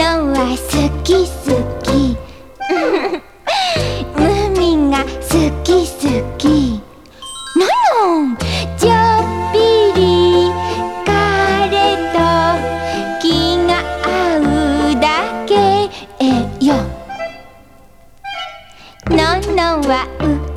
のは好き好きムーミンが好き好きののちょっぴり彼と気が合うだけよののは